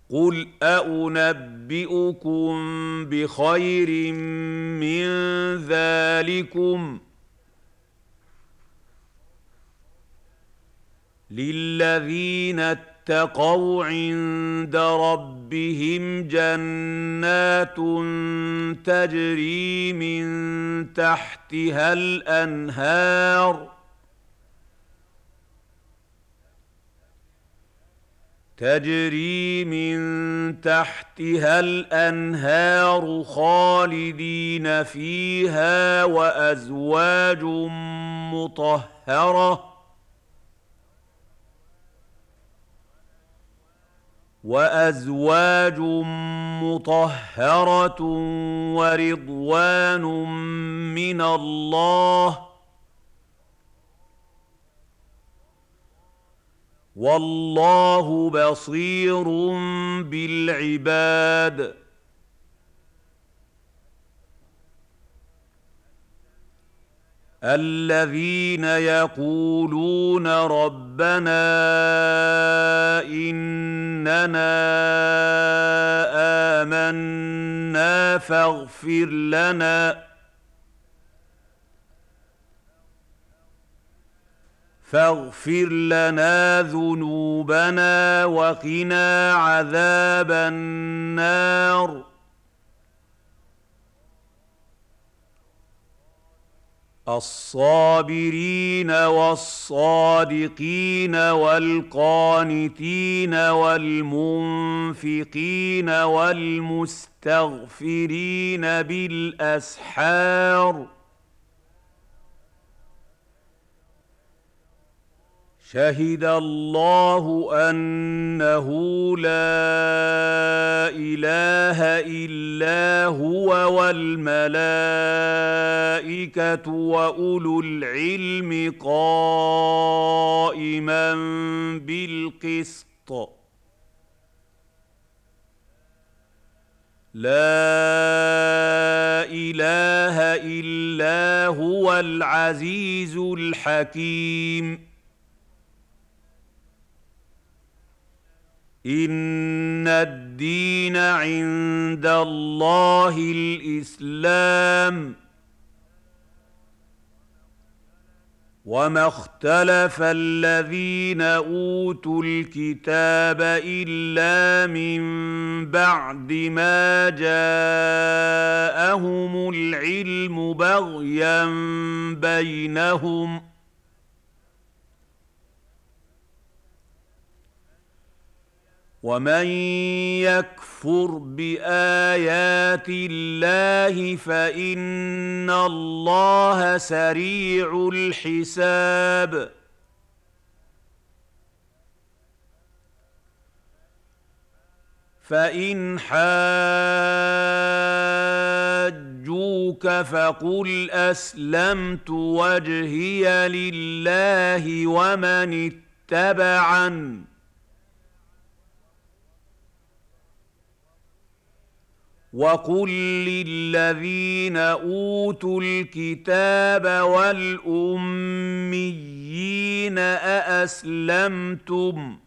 قل أنبئكم بخير من ذلكم للذين اتقوا عند ربهم جنات تجري من تحتها الأنهار خالدين فيها وأزواج مطهرة ورضوان من الله والله بصير بالعباد الذين يقولون ربنا إننا آمنا فاغفر لنا ذنوبنا وقنا عذاب النار الصابرين والصادقين والقانتين والمنفقين والمستغفرين بالأسحار شهد الله أنه لا إله إلا هو والملائكة وأولو العلم قائما بالقسط لا إله إلا هو العزيز الحكيم إن الدين عند الله الإسلام وما اختلف الذين أوتوا الكتاب إلا من بعد ما جاءهم العلم بغيا بينهم ومن يكفر بآيات الله فإن الله سريع الحساب فإن حاجوك فقل أسلمت وجهي لله ومن اتبعني وقل للذين أوتوا الكتاب والأميين أأسلمتم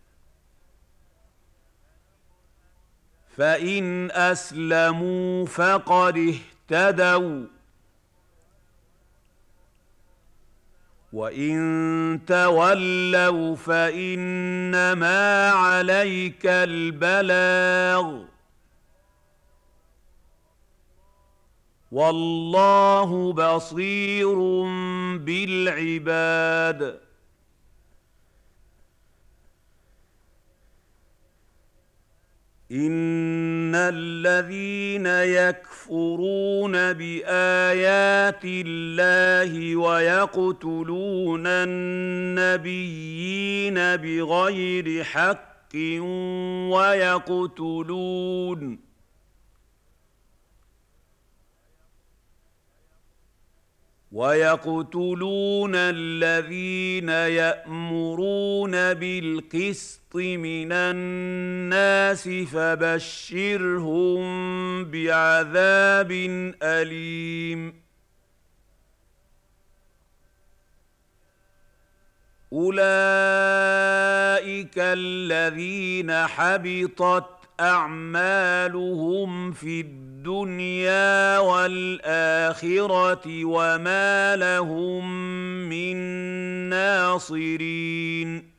فإن أسلموا فقد اهتدوا وإن تولوا فإنما عليك البلاغ والله بصير بالعباد إن الذين يكفرون بآيات الله ويقتلون النبيين بغير حق ويقتلون الذين يأمرون بالقسط من الناس فبشرهم بعذاب أليم أولئك الذين حبطت أعمالهم في الدنيا والآخرة وما لهم من ناصرين.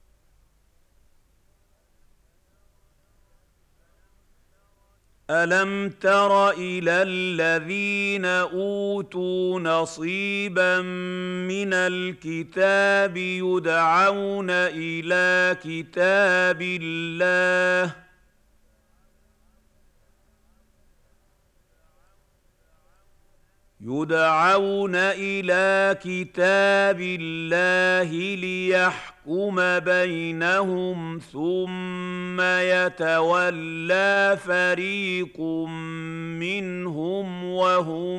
ألم تر إلى الذين أوتوا نصيبا من الكتاب يدعون إلى كتاب الله ليحكم بينهم ثم يتولى فريق منهم وهم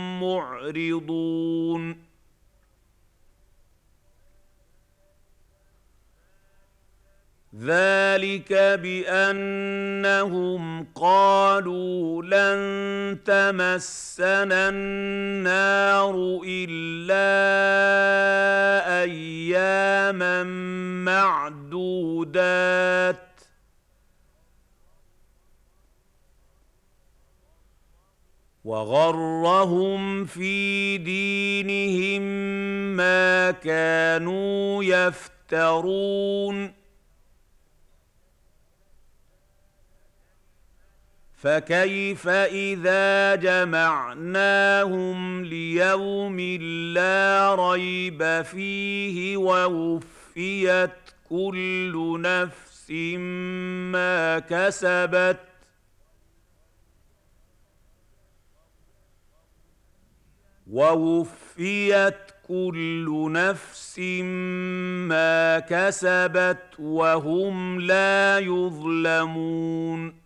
معرضون. ذلك بأنهم قالوا لن تمسنا النار إلا أياما معدودات وغرهم في دينهم ما كانوا يفترون. فكيف إذا جمعناهم ليوم لا ريب فيه ووفيت كل نفس ما كسبت وهم لا يظلمون.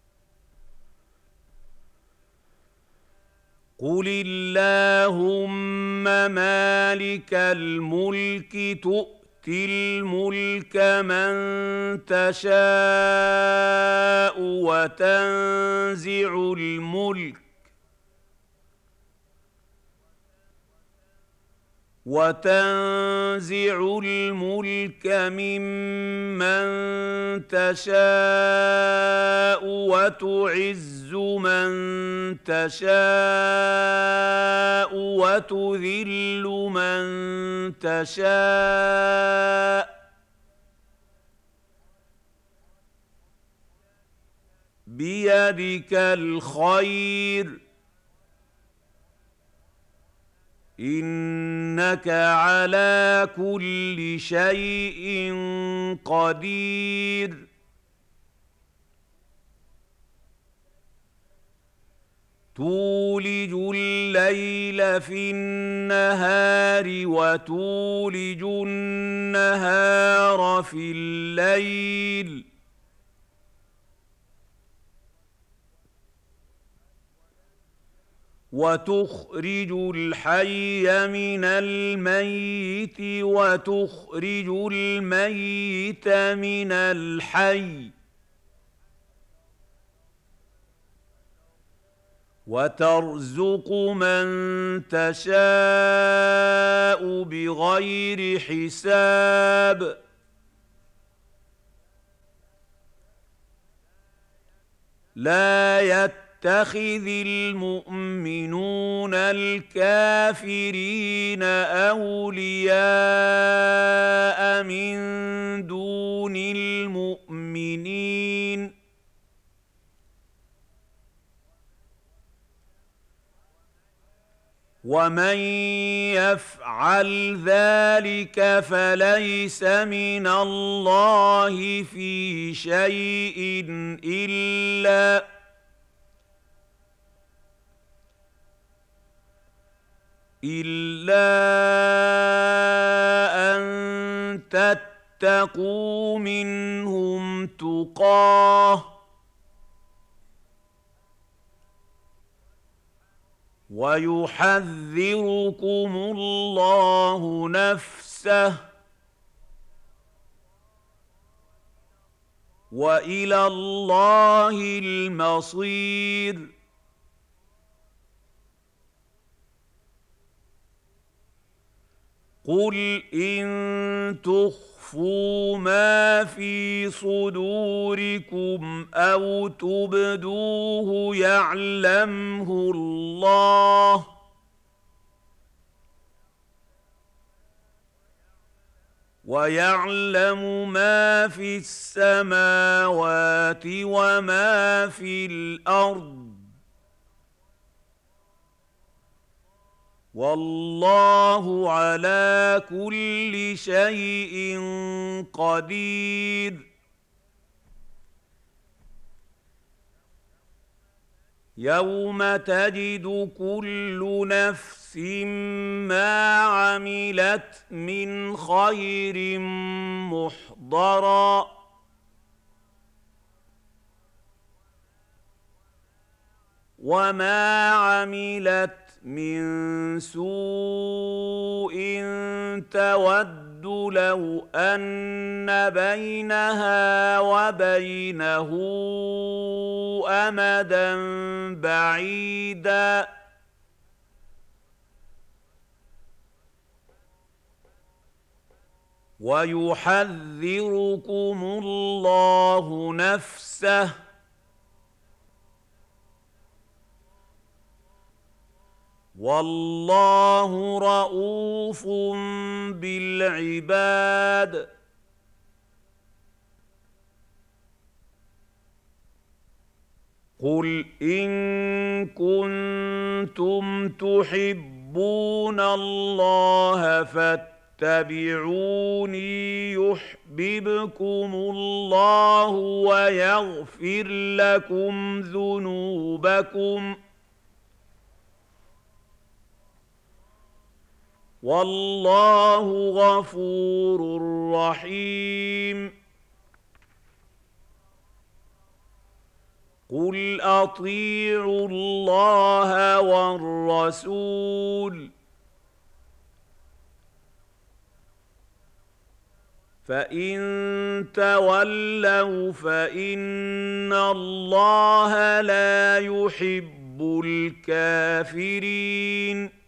قل اللهم مالك الملك تؤتي الملك من تشاء وتنزع الملك ممن تشاء وتعز من تشاء وتذل من تشاء بيدك الخير إنك على كل شيء قدير. تولج الليل في النهار وتولج النهار في الليل وتخرج الحي من الميت وتخرج الميت من الحي وترزق من تشاء بغير حساب. لا يتخذ المؤمنون الكافرين أولياء من دون المؤمنين ومن يفعل ذلك فليس من الله في شيء إلا أن تتقوا منهم تقاه ويحذركم الله نفسه وإلى الله المصير. قل إن تخفوا ما في صدوركم أو تبدوه يعلمه الله، ويعلم ما في السماوات وما في الأرض، والله على كل شيء قدير. يوم تجد كل نفس ما عملت من خير محضرا، وما عملت من سوء تود لو أن بينها وبينه أمدا بعيدا، ويحذركم الله نفسه، والله رءوف بالعباد. قل إن كنتم تحبون الله فاتبعوني يحببكم الله ويغفر لكم ذنوبكم، والله غفور رحيم. قل أطيعوا الله والرسول، فإن تولوا فإن الله لا يحب الكافرين.